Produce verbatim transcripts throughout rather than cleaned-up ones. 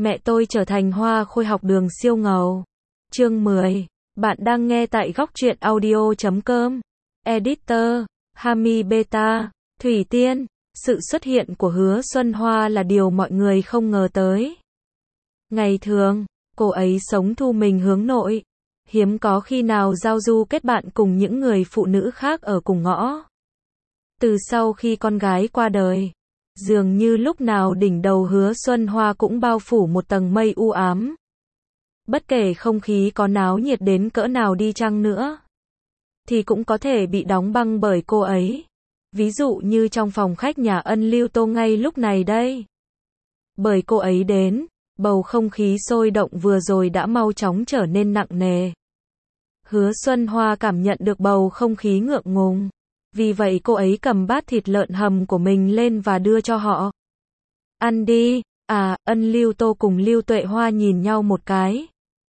Mẹ tôi trở thành hoa khôi học đường siêu ngầu. Chương mười. Bạn đang nghe tại góc truyện audio chấm com. Editor, Hami Beta, Thủy Tiên. Sự xuất hiện của Hứa Xuân Hoa là điều mọi người không ngờ tới. Ngày thường, cô ấy sống thu mình hướng nội. Hiếm có khi nào giao du kết bạn cùng những người phụ nữ khác ở cùng ngõ. Từ sau khi con gái qua đời, dường như lúc nào đỉnh đầu Hứa Xuân Hoa cũng bao phủ một tầng mây u ám. Bất kể không khí có náo nhiệt đến cỡ nào đi chăng nữa, thì cũng có thể bị đóng băng bởi cô ấy. Ví dụ như trong phòng khách nhà Ân Lưu Tô ngay lúc này đây. Bởi cô ấy đến, bầu không khí sôi động vừa rồi đã mau chóng trở nên nặng nề. Hứa Xuân Hoa cảm nhận được bầu không khí ngượng ngùng. Vì vậy cô ấy cầm bát thịt lợn hầm của mình lên và đưa cho họ. Ăn đi. À, Ân Lưu Tô cùng Lưu Tuệ Hoa nhìn nhau một cái.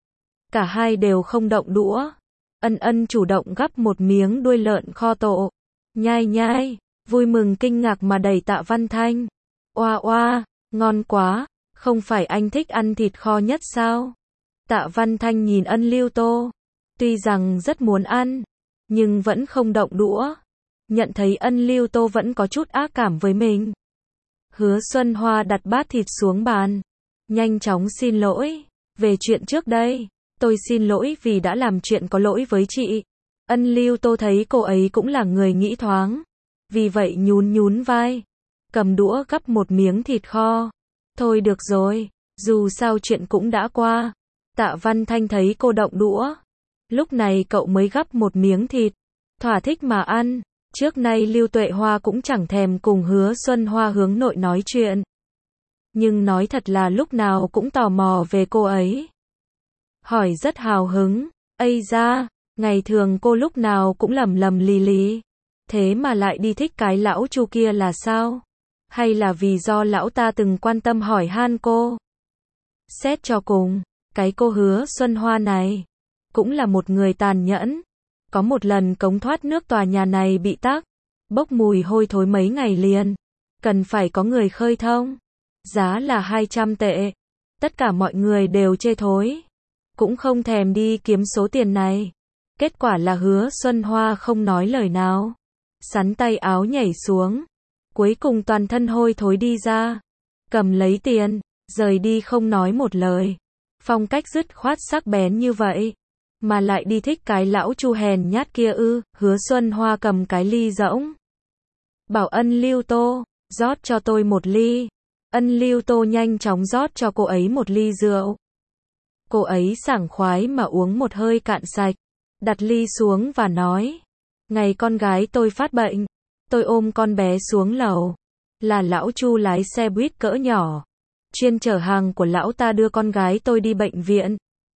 Cả hai đều không động đũa. Ân Ân chủ động gắp một miếng đuôi lợn kho tộ. Nhai nhai, vui mừng kinh ngạc mà đẩy Tạ Văn Thanh. Oa oa, ngon quá, không phải anh thích ăn thịt kho nhất sao? Tạ Văn Thanh nhìn Ân Lưu Tô. Tuy rằng rất muốn ăn, nhưng vẫn không động đũa. Nhận thấy Ân Lưu Tô vẫn có chút ác cảm với mình. Hứa Xuân Hoa đặt bát thịt xuống bàn. Nhanh chóng xin lỗi. Về chuyện trước đây, tôi xin lỗi vì đã làm chuyện có lỗi với chị. Ân Lưu Tô thấy cô ấy cũng là người nghĩ thoáng. Vì vậy nhún nhún vai. Cầm đũa gắp một miếng thịt kho. Thôi được rồi, dù sao chuyện cũng đã qua. Tạ Văn Thanh thấy cô động đũa. Lúc này cậu mới gắp một miếng thịt. Thỏa thích mà ăn. Trước nay Lưu Tuệ Hoa cũng chẳng thèm cùng Hứa Xuân Hoa hướng nội nói chuyện. Nhưng nói thật là lúc nào cũng tò mò về cô ấy. Hỏi rất hào hứng. Ây da, ngày thường cô lúc nào cũng lầm lầm lì lì. Thế mà lại đi thích cái lão Chu kia là sao? Hay là vì do lão ta từng quan tâm hỏi han cô? Xét cho cùng, cái cô Hứa Xuân Hoa này cũng là một người tàn nhẫn. Có một lần cống thoát nước tòa nhà này bị tắc, bốc mùi hôi thối mấy ngày liền. Cần phải có người khơi thông. Giá là hai trăm tệ. Tất cả mọi người đều chê thối. Cũng không thèm đi kiếm số tiền này. Kết quả là Hứa Xuân Hoa không nói lời nào. Sắn tay áo nhảy xuống. Cuối cùng toàn thân hôi thối đi ra. Cầm lấy tiền, rời đi không nói một lời. Phong cách dứt khoát sắc bén như vậy. Mà lại đi thích cái lão Chu hèn nhát kia ư? Hứa Xuân Hoa cầm cái ly rỗng. Bảo Ân Lưu Tô, rót cho tôi một ly. Ân Lưu Tô nhanh chóng rót cho cô ấy một ly rượu. Cô ấy sảng khoái mà uống một hơi cạn sạch. Đặt ly xuống và nói. Ngày con gái tôi phát bệnh, tôi ôm con bé xuống lầu. Là lão Chu lái xe buýt cỡ nhỏ. Chuyên chở hàng của lão ta đưa con gái tôi đi bệnh viện.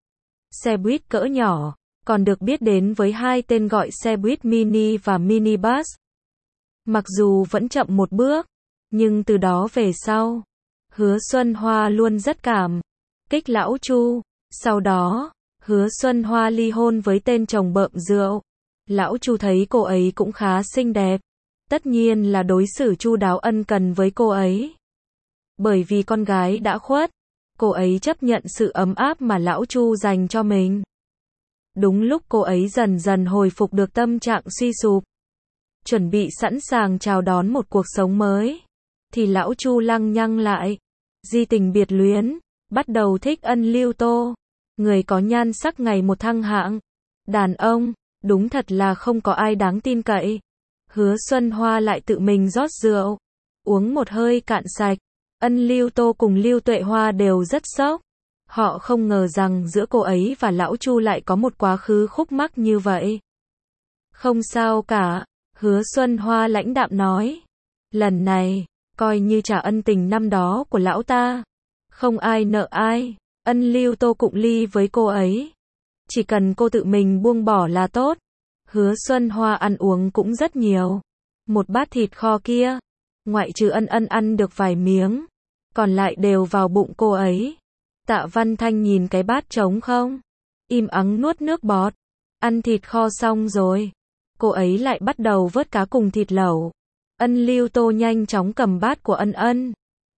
Xe buýt cỡ nhỏ, còn được biết đến với hai tên gọi xe buýt mini và minibus. Mặc dù vẫn chậm một bước, nhưng từ đó về sau, Hứa Xuân Hoa luôn rất cảm kích lão Chu. Sau đó, Hứa Xuân Hoa ly hôn với tên chồng bợm rượu. Lão Chu thấy cô ấy cũng khá xinh đẹp. Tất nhiên là đối xử chu đáo ân cần với cô ấy. Bởi vì con gái đã khuất, cô ấy chấp nhận sự ấm áp mà lão Chu dành cho mình. Đúng lúc cô ấy dần dần hồi phục được tâm trạng suy sụp, chuẩn bị sẵn sàng chào đón một cuộc sống mới, thì lão Chu lăng nhăng lại. Di tình biệt luyến, bắt đầu thích Ân Lưu Tô. Người có nhan sắc ngày một thăng hạng. Đàn ông, đúng thật là không có ai đáng tin cậy. Hứa Xuân Hoa lại tự mình rót rượu, uống một hơi cạn sạch. Ân Lưu Tô cùng Lưu Tuệ Hoa đều rất sốc. Họ không ngờ rằng giữa cô ấy và lão Chu lại có một quá khứ khúc mắc như vậy. Không sao cả, Hứa Xuân Hoa lãnh đạm nói. Lần này, coi như trả ân tình năm đó của lão ta. Không ai nợ ai. Ân Lưu Tô cụng ly với cô ấy. Chỉ cần cô tự mình buông bỏ là tốt. Hứa Xuân Hoa ăn uống cũng rất nhiều. Một bát thịt kho kia, ngoại trừ Ân Ân ăn được vài miếng, còn lại đều vào bụng cô ấy. Tạ Văn Thanh nhìn cái bát trống không, im ắng nuốt nước bọt. Ăn thịt kho xong rồi, cô ấy lại bắt đầu vớt cá cùng thịt lẩu. Ân Lưu Tô nhanh chóng cầm bát của Ân Ân,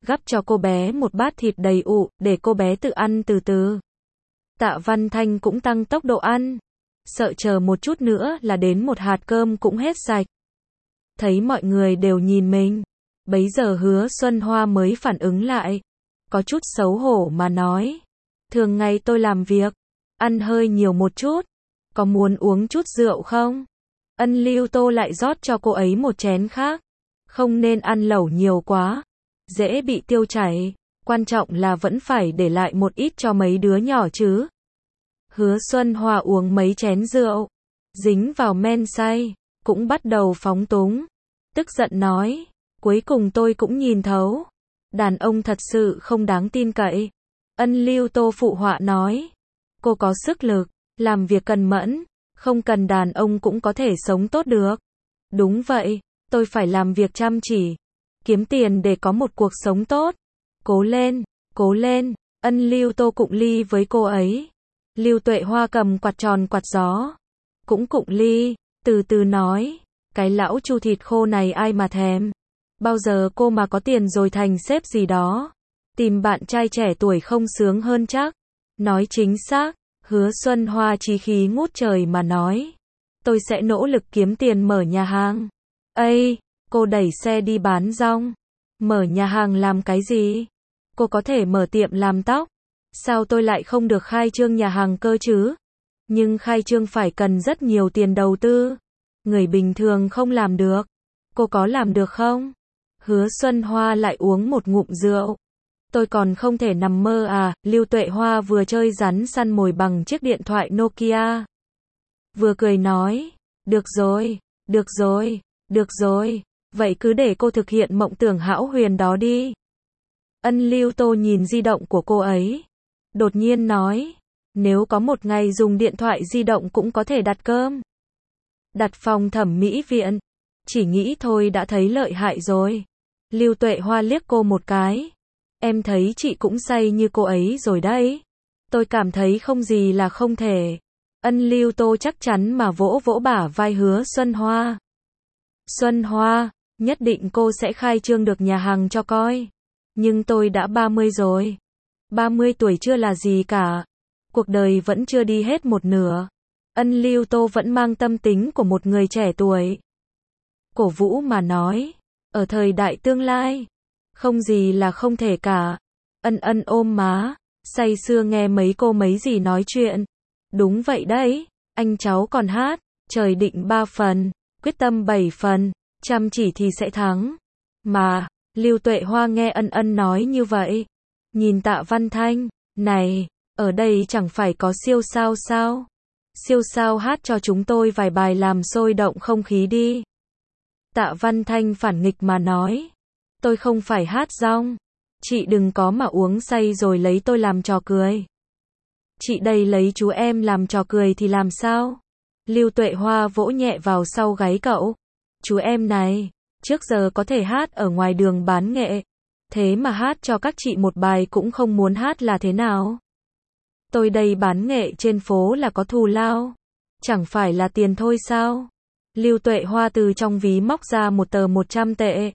gắp cho cô bé một bát thịt đầy ụ, để cô bé tự ăn từ từ. Tạ Văn Thanh cũng tăng tốc độ ăn, sợ chờ một chút nữa là đến một hạt cơm cũng hết sạch. Thấy mọi người đều nhìn mình, bấy giờ Hứa Xuân Hoa mới phản ứng lại, có chút xấu hổ mà nói, thường ngày tôi làm việc, ăn hơi nhiều một chút, có muốn uống chút rượu không? Ân Lưu Tô lại rót cho cô ấy một chén khác, không nên ăn lẩu nhiều quá, dễ bị tiêu chảy, quan trọng là vẫn phải để lại một ít cho mấy đứa nhỏ chứ. Hứa Xuân Hoa uống mấy chén rượu, dính vào men say, cũng bắt đầu phóng túng, tức giận nói, cuối cùng tôi cũng nhìn thấu, đàn ông thật sự không đáng tin cậy. Ân Lưu Tô phụ họa nói, cô có sức lực, làm việc cần mẫn, không cần đàn ông cũng có thể sống tốt được. Đúng vậy, tôi phải làm việc chăm chỉ, kiếm tiền để có một cuộc sống tốt. Cố lên, cố lên, Ân Lưu Tô cụng ly với cô ấy. Lưu Tuệ Hoa cầm quạt tròn quạt gió, cũng cụng ly, từ từ nói, cái lão Chu thịt khô này ai mà thèm. Bao giờ cô mà có tiền rồi thành sếp gì đó, tìm bạn trai trẻ tuổi không sướng hơn chắc. Nói chính xác, Hứa Xuân Hoa chí khí ngút trời mà nói, tôi sẽ nỗ lực kiếm tiền mở nhà hàng. Ây, cô đẩy xe đi bán rong, mở nhà hàng làm cái gì? Cô có thể mở tiệm làm tóc, sao tôi lại không được khai trương nhà hàng cơ chứ? Nhưng khai trương phải cần rất nhiều tiền đầu tư, người bình thường không làm được. Cô có làm được không? Hứa Xuân Hoa lại uống một ngụm rượu. Tôi còn không thể nằm mơ à. Lưu Tuệ Hoa vừa chơi rắn săn mồi bằng chiếc điện thoại Nokia, vừa cười nói, được rồi, được rồi, được rồi, vậy cứ để cô thực hiện mộng tưởng hão huyền đó đi. Ân Lưu Tô nhìn di động của cô ấy, đột nhiên nói, nếu có một ngày dùng điện thoại di động cũng có thể đặt cơm, đặt phòng thẩm mỹ viện, chỉ nghĩ thôi đã thấy lợi hại rồi. Lưu Tuệ Hoa liếc cô một cái, em thấy chị cũng say như cô ấy rồi đấy. Tôi cảm thấy không gì là không thể. Ân Lưu Tô chắc chắn mà vỗ vỗ bả vai Hứa Xuân Hoa. Xuân Hoa, nhất định cô sẽ khai trương được nhà hàng cho coi. Nhưng tôi đã ba mươi rồi. ba mươi tuổi chưa là gì cả. Cuộc đời vẫn chưa đi hết một nửa. Ân Lưu Tô vẫn mang tâm tính của một người trẻ tuổi. Cổ vũ mà nói, ở thời đại tương lai, không gì là không thể cả. Ân Ân ôm má, say sưa nghe mấy cô mấy gì nói chuyện. Đúng vậy đấy, anh cháu còn hát, trời định ba phần, quyết tâm bảy phần, chăm chỉ thì sẽ thắng. Mà, Lưu Tuệ Hoa nghe Ân Ân nói như vậy, nhìn Tạ Văn Thanh, này, ở đây chẳng phải có siêu sao sao? Siêu sao hát cho chúng tôi vài bài làm sôi động không khí đi. Tạ Văn Thanh phản nghịch mà nói, tôi không phải hát rong, chị đừng có mà uống say rồi lấy tôi làm trò cười. Chị đây lấy chú em làm trò cười thì làm sao? Lưu Tuệ Hoa vỗ nhẹ vào sau gáy cậu. Chú em này, trước giờ có thể hát ở ngoài đường bán nghệ, thế mà hát cho các chị một bài cũng không muốn hát là thế nào? Tôi đây bán nghệ trên phố là có thù lao, chẳng phải là tiền thôi sao? Lưu Tuệ Hoa từ trong ví móc ra một tờ một trăm tệ.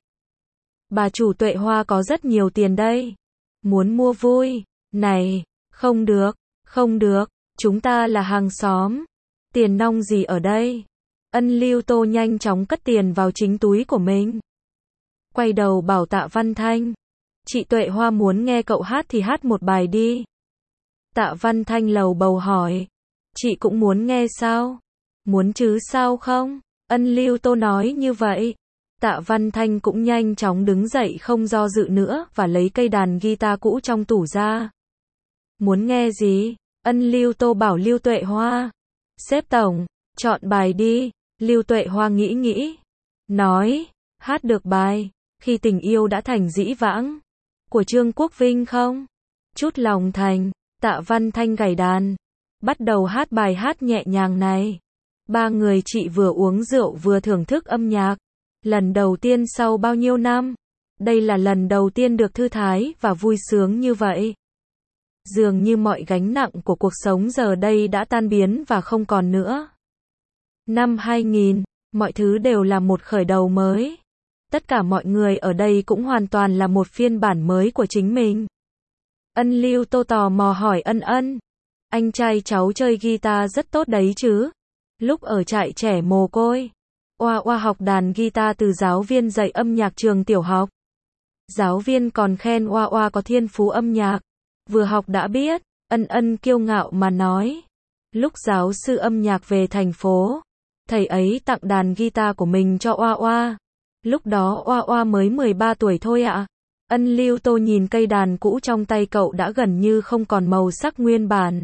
Bà chủ Tuệ Hoa có rất nhiều tiền đây. Muốn mua vui? Này, không được, không được, chúng ta là hàng xóm. Tiền nong gì ở đây? Ân Lưu Tô nhanh chóng cất tiền vào chính túi của mình. Quay đầu bảo Tạ Văn Thanh, chị Tuệ Hoa muốn nghe cậu hát thì hát một bài đi. Tạ Văn Thanh lầu bầu hỏi, chị cũng muốn nghe sao? Muốn chứ sao không? Ân Lưu Tô nói như vậy. Tạ Văn Thanh cũng nhanh chóng đứng dậy không do dự nữa và lấy cây đàn guitar cũ trong tủ ra. Muốn nghe gì? Ân Lưu Tô bảo Lưu Tuệ Hoa. Sếp tổng, chọn bài đi. Lưu Tuệ Hoa nghĩ nghĩ, nói, hát được bài Khi tình yêu đã thành dĩ vãng của Trương Quốc Vinh không? Chút lòng thành. Tạ Văn Thanh gảy đàn, bắt đầu hát bài hát nhẹ nhàng này. Ba người chị vừa uống rượu vừa thưởng thức âm nhạc. Lần đầu tiên sau bao nhiêu năm, đây là lần đầu tiên được thư thái và vui sướng như vậy. Dường như mọi gánh nặng của cuộc sống giờ đây đã tan biến và không còn nữa. Năm hai nghìn, mọi thứ đều là một khởi đầu mới. Tất cả mọi người ở đây cũng hoàn toàn là một phiên bản mới của chính mình. Ân Lưu Tô tò mò hỏi Ân Ân. Anh trai cháu chơi guitar rất tốt đấy chứ. Lúc ở trại trẻ mồ côi, Oa Oa học đàn guitar từ giáo viên dạy âm nhạc trường tiểu học. Giáo viên còn khen Oa Oa có thiên phú âm nhạc. Vừa học đã biết, Ân Ân kiêu ngạo mà nói. Lúc giáo sư âm nhạc về thành phố, thầy ấy tặng đàn guitar của mình cho Oa Oa. Lúc đó Oa Oa mới mười ba tuổi thôi ạ. Ân Lưu Tô nhìn cây đàn cũ trong tay cậu đã gần như không còn màu sắc nguyên bản.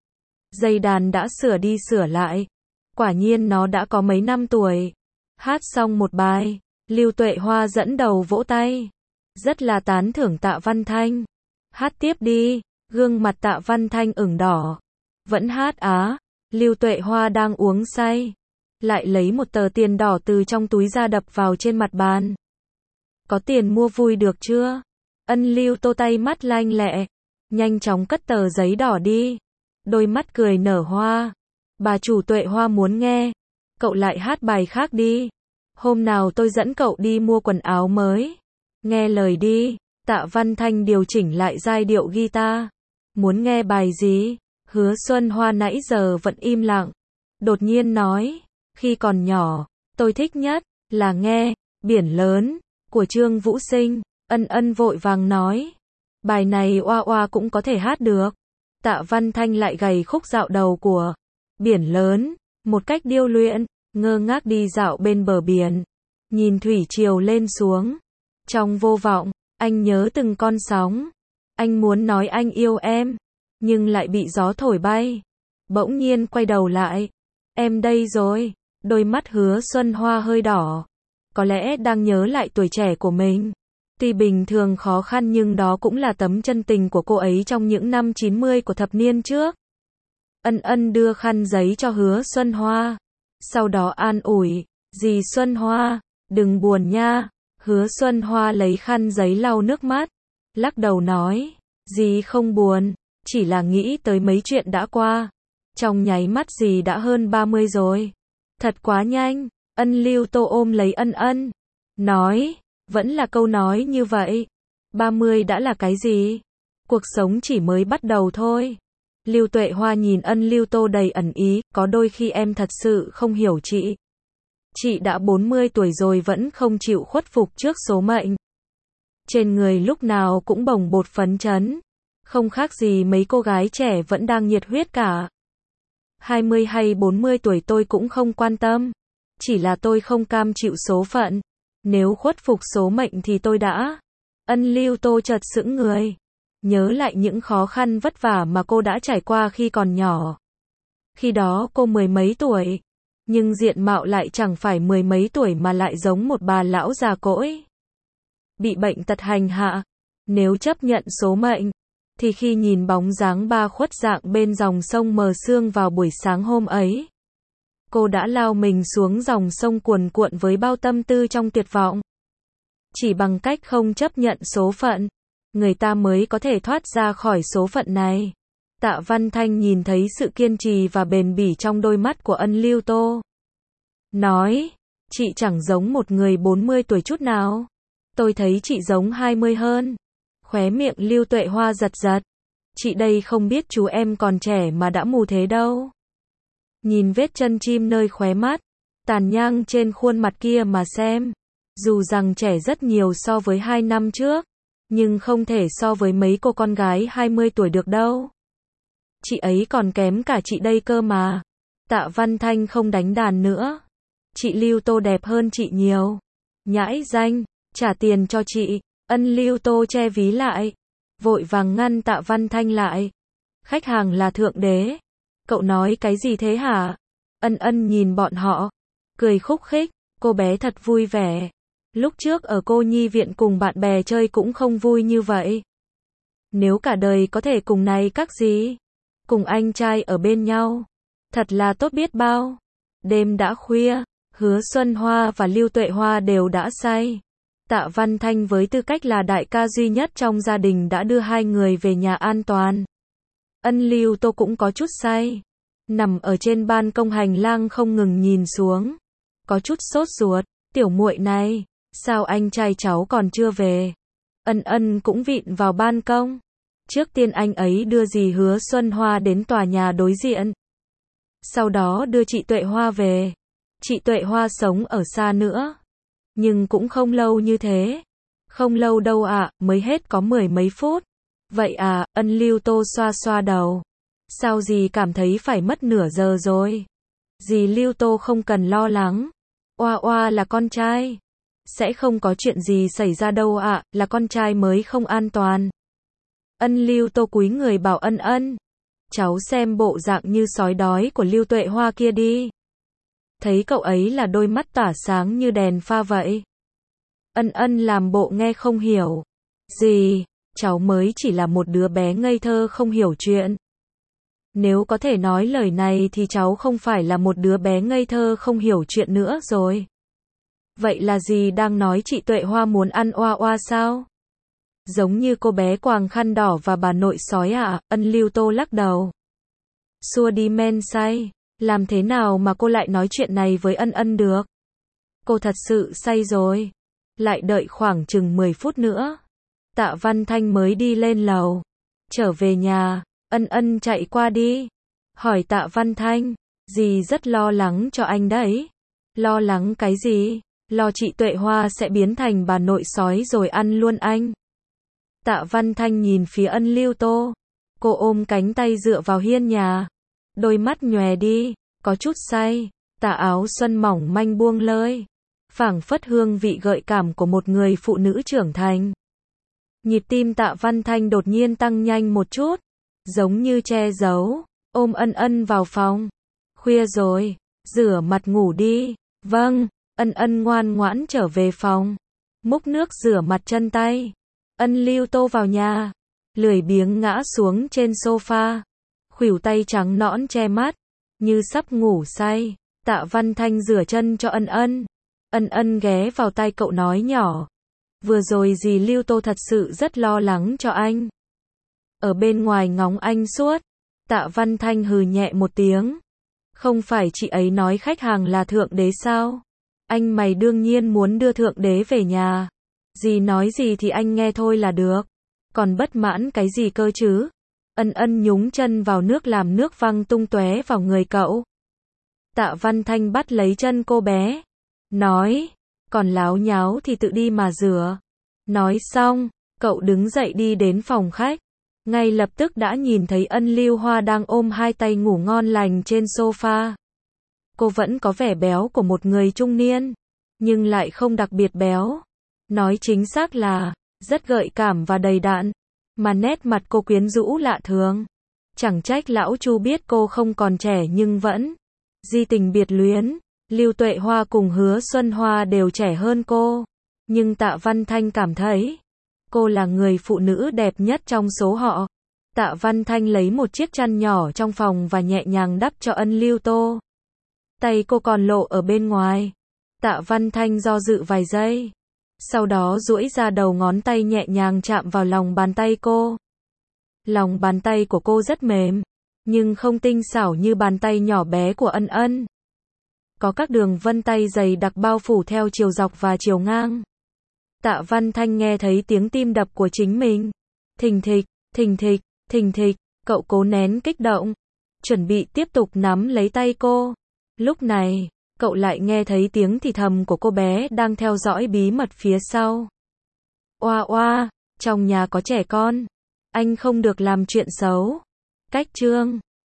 Dây đàn đã sửa đi sửa lại. Quả nhiên nó đã có mấy năm tuổi. Hát xong một bài, Lưu Tuệ Hoa dẫn đầu vỗ tay. Rất là tán thưởng Tạ Văn Thanh. Hát tiếp đi, gương mặt Tạ Văn Thanh ửng đỏ. Vẫn hát á, Lưu Tuệ Hoa đang uống say. Lại lấy một tờ tiền đỏ từ trong túi ra đập vào trên mặt bàn. Có tiền mua vui được chưa? Ân Lưu Tô tay mắt lanh lẹ. Nhanh chóng cất tờ giấy đỏ đi. Đôi mắt cười nở hoa. Bà chủ Tuệ Hoa muốn nghe. Cậu lại hát bài khác đi. Hôm nào tôi dẫn cậu đi mua quần áo mới. Nghe lời đi. Tạ Văn Thanh điều chỉnh lại giai điệu guitar. Muốn nghe bài gì? Hứa Xuân Hoa nãy giờ vẫn im lặng. Đột nhiên nói. Khi còn nhỏ, tôi thích nhất là nghe Biển Lớn của Trương Vũ Sinh. Ân Ân vội vàng nói. Bài này Oa Oa cũng có thể hát được. Tạ Văn Thanh lại gảy khúc dạo đầu của Biển Lớn, một cách điêu luyện, ngơ ngác đi dạo bên bờ biển. Nhìn thủy triều lên xuống. Trong vô vọng, anh nhớ từng con sóng. Anh muốn nói anh yêu em, nhưng lại bị gió thổi bay. Bỗng nhiên quay đầu lại. Em đây rồi. Đôi mắt Hứa Xuân Hoa hơi đỏ. Có lẽ đang nhớ lại tuổi trẻ của mình. Tuy bình thường khó khăn nhưng đó cũng là tấm chân tình của cô ấy trong những năm chín mươi của thập niên trước. Ân Ân đưa khăn giấy cho Hứa Xuân Hoa. Sau đó an ủi. Dì Xuân Hoa, đừng buồn nha. Hứa Xuân Hoa lấy khăn giấy lau nước mắt. Lắc đầu nói. Dì không buồn. Chỉ là nghĩ tới mấy chuyện đã qua. Trong nháy mắt dì đã hơn ba mươi rồi. Thật quá nhanh. Ân Lưu Tô ôm lấy Ân Ân. Nói. Vẫn là câu nói như vậy. ba mươi đã là cái gì? Cuộc sống chỉ mới bắt đầu thôi. Lưu Tuệ Hoa nhìn Ân Lưu Tô đầy ẩn ý. Có đôi khi em thật sự không hiểu chị. Chị đã bốn mươi tuổi rồi vẫn không chịu khuất phục trước số mệnh. Trên người lúc nào cũng bồng bột phấn chấn. Không khác gì mấy cô gái trẻ vẫn đang nhiệt huyết cả. hai mươi hay bốn mươi tuổi tôi cũng không quan tâm. Chỉ là tôi không cam chịu số phận. Nếu khuất phục số mệnh thì tôi đã. Ân Lưu Tô chợt sững người. Nhớ lại những khó khăn vất vả mà cô đã trải qua khi còn nhỏ. Khi đó cô mười mấy tuổi. Nhưng diện mạo lại chẳng phải mười mấy tuổi mà lại giống một bà lão già cỗi. Bị bệnh tật hành hạ. Nếu chấp nhận số mệnh, thì khi nhìn bóng dáng ba khuất dạng bên dòng sông mờ sương vào buổi sáng hôm ấy, cô đã lao mình xuống dòng sông cuồn cuộn với bao tâm tư trong tuyệt vọng. Chỉ bằng cách không chấp nhận số phận, người ta mới có thể thoát ra khỏi số phận này. Tạ Văn Thanh nhìn thấy sự kiên trì và bền bỉ trong đôi mắt của Ân Lưu Tô. Nói, chị chẳng giống một người bốn mươi tuổi chút nào. Tôi thấy chị giống hai mươi hơn. Khóe miệng Lưu Tuệ Hoa giật giật. Chị đây không biết chú em còn trẻ mà đã mù thế đâu. Nhìn vết chân chim nơi khóe mắt, tàn nhang trên khuôn mặt kia mà xem. Dù rằng trẻ rất nhiều so với hai năm trước, nhưng không thể so với mấy cô con gái hai mươi tuổi được đâu. Chị ấy còn kém cả chị đây cơ mà. Tạ Văn Thanh không đánh đàn nữa. Chị Lưu Tô đẹp hơn chị nhiều. Nhãi danh, trả tiền cho chị. Ân Lưu Tô che ví lại. Vội vàng ngăn Tạ Văn Thanh lại. Khách hàng là thượng đế. Cậu nói cái gì thế hả? Ân Ân nhìn bọn họ. Cười khúc khích. Cô bé thật vui vẻ. Lúc trước ở cô nhi viện cùng bạn bè chơi cũng không vui như vậy. Nếu cả đời có thể cùng này các gì? Cùng anh trai ở bên nhau. Thật là tốt biết bao. Đêm đã khuya. Hứa Xuân Hoa và Lưu Tuệ Hoa đều đã say. Tạ Văn Thanh với tư cách là đại ca duy nhất trong gia đình đã đưa hai người về nhà an toàn. Ân Lưu Tô cũng có chút say. Nằm ở trên ban công hành lang không ngừng nhìn xuống. Có chút sốt ruột. Tiểu muội này, Sao anh trai cháu còn chưa về? Ân Ân cũng vịn vào ban công. Trước tiên anh ấy đưa dì Hứa Xuân Hoa đến tòa nhà đối diện. Sau đó đưa chị Tuệ Hoa về. Chị Tuệ Hoa sống ở xa nữa. Nhưng cũng không lâu như thế. Không lâu đâu ạ, mới hết có mười mấy phút. Vậy à, Ân Lưu Tô xoa xoa đầu. Sao dì cảm thấy phải mất nửa giờ rồi? Dì Lưu Tô không cần lo lắng. Oa Oa là con trai. Sẽ không có chuyện gì xảy ra đâu ạ, là con trai mới không an toàn. Ân Lưu Tô cúi người bảo Ân Ân. Cháu xem bộ dạng như sói đói của Lưu Tuệ Hoa kia đi. Thấy cậu ấy là đôi mắt tỏa sáng như đèn pha vậy. Ân Ân làm bộ nghe không hiểu. Gì, cháu mới chỉ là một đứa bé ngây thơ không hiểu chuyện. Nếu có thể nói lời này thì cháu không phải là một đứa bé ngây thơ không hiểu chuyện nữa rồi. Vậy là gì đang nói chị Tuệ Hoa muốn ăn Oa Oa sao? Giống như cô bé quàng khăn đỏ và bà nội sói à? Ân Lưu Tô lắc đầu. Xua đi men say. Làm thế nào mà cô lại nói chuyện này với Ân Ân được? Cô thật sự say rồi. Lại đợi khoảng chừng mười phút nữa. Tạ Văn Thanh mới đi lên lầu. Trở về nhà, Ân Ân chạy qua đi. Hỏi Tạ Văn Thanh, dì rất lo lắng cho anh đấy. Lo lắng cái gì? Lo chị Tuệ Hoa sẽ biến thành bà nội sói rồi ăn luôn anh. Tạ Văn Thanh nhìn phía Ân Lưu Tô. Cô ôm cánh tay dựa vào hiên nhà. Đôi mắt nhòe đi, có chút say. Tà áo xuân mỏng manh buông lơi. Phảng phất hương vị gợi cảm của một người phụ nữ trưởng thành. Nhịp tim Tạ Văn Thanh đột nhiên tăng nhanh một chút. Giống như che giấu. Ôm Ân Ân vào phòng. Khuya rồi, rửa mặt ngủ đi. Vâng. Ân Ân ngoan ngoãn trở về phòng. Múc nước rửa mặt chân tay. Ân Lưu Tô vào nhà. Lười biếng ngã xuống trên sofa. Khuỷu tay trắng nõn che mắt. Như sắp ngủ say. Tạ Văn Thanh rửa chân cho Ân Ân. Ân Ân ghé vào tai cậu nói nhỏ. Vừa rồi dì Lưu Tô thật sự rất lo lắng cho anh. Ở bên ngoài ngóng anh suốt. Tạ Văn Thanh hừ nhẹ một tiếng. Không phải chị ấy nói khách hàng là thượng đế sao? Anh mày đương nhiên muốn đưa thượng đế về nhà. Dì nói gì thì anh nghe thôi là được. Còn bất mãn cái gì cơ chứ? Ân Ân nhúng chân vào nước làm nước văng tung tóe vào người cậu. Tạ Văn Thanh bắt lấy chân cô bé. Nói, còn láo nháo thì tự đi mà rửa. Nói xong, cậu đứng dậy đi đến phòng khách. Ngay lập tức đã nhìn thấy Ân Lưu Hoa đang ôm hai tay ngủ ngon lành trên sofa. Cô vẫn có vẻ béo của một người trung niên, nhưng lại không đặc biệt béo. Nói chính xác là, rất gợi cảm và đầy đặn. Mà nét mặt cô quyến rũ lạ thường. Chẳng trách lão Chu biết cô không còn trẻ nhưng vẫn di tình biệt luyến. Lưu Tuệ Hoa cùng Hứa Xuân Hoa đều trẻ hơn cô. Nhưng Tạ Văn Thanh cảm thấy cô là người phụ nữ đẹp nhất trong số họ. Tạ Văn Thanh lấy một chiếc chăn nhỏ trong phòng và nhẹ nhàng đắp cho Ân Lưu Tô. Tay cô còn lộ ở bên ngoài. Tạ Văn Thanh do dự vài giây. Sau đó duỗi ra đầu ngón tay nhẹ nhàng chạm vào lòng bàn tay cô. Lòng bàn tay của cô rất mềm, nhưng không tinh xảo như bàn tay nhỏ bé của Ân Ân. Có các đường vân tay dày đặc bao phủ theo chiều dọc và chiều ngang. Tạ Văn Thanh nghe thấy tiếng tim đập của chính mình. Thình thịch, thình thịch, thình thịch, cậu cố nén kích động, chuẩn bị tiếp tục nắm lấy tay cô. Lúc này, cậu lại nghe thấy tiếng thì thầm của cô bé đang theo dõi bí mật phía sau. Oa oa, trong nhà có trẻ con. Anh không được làm chuyện xấu. Cách chương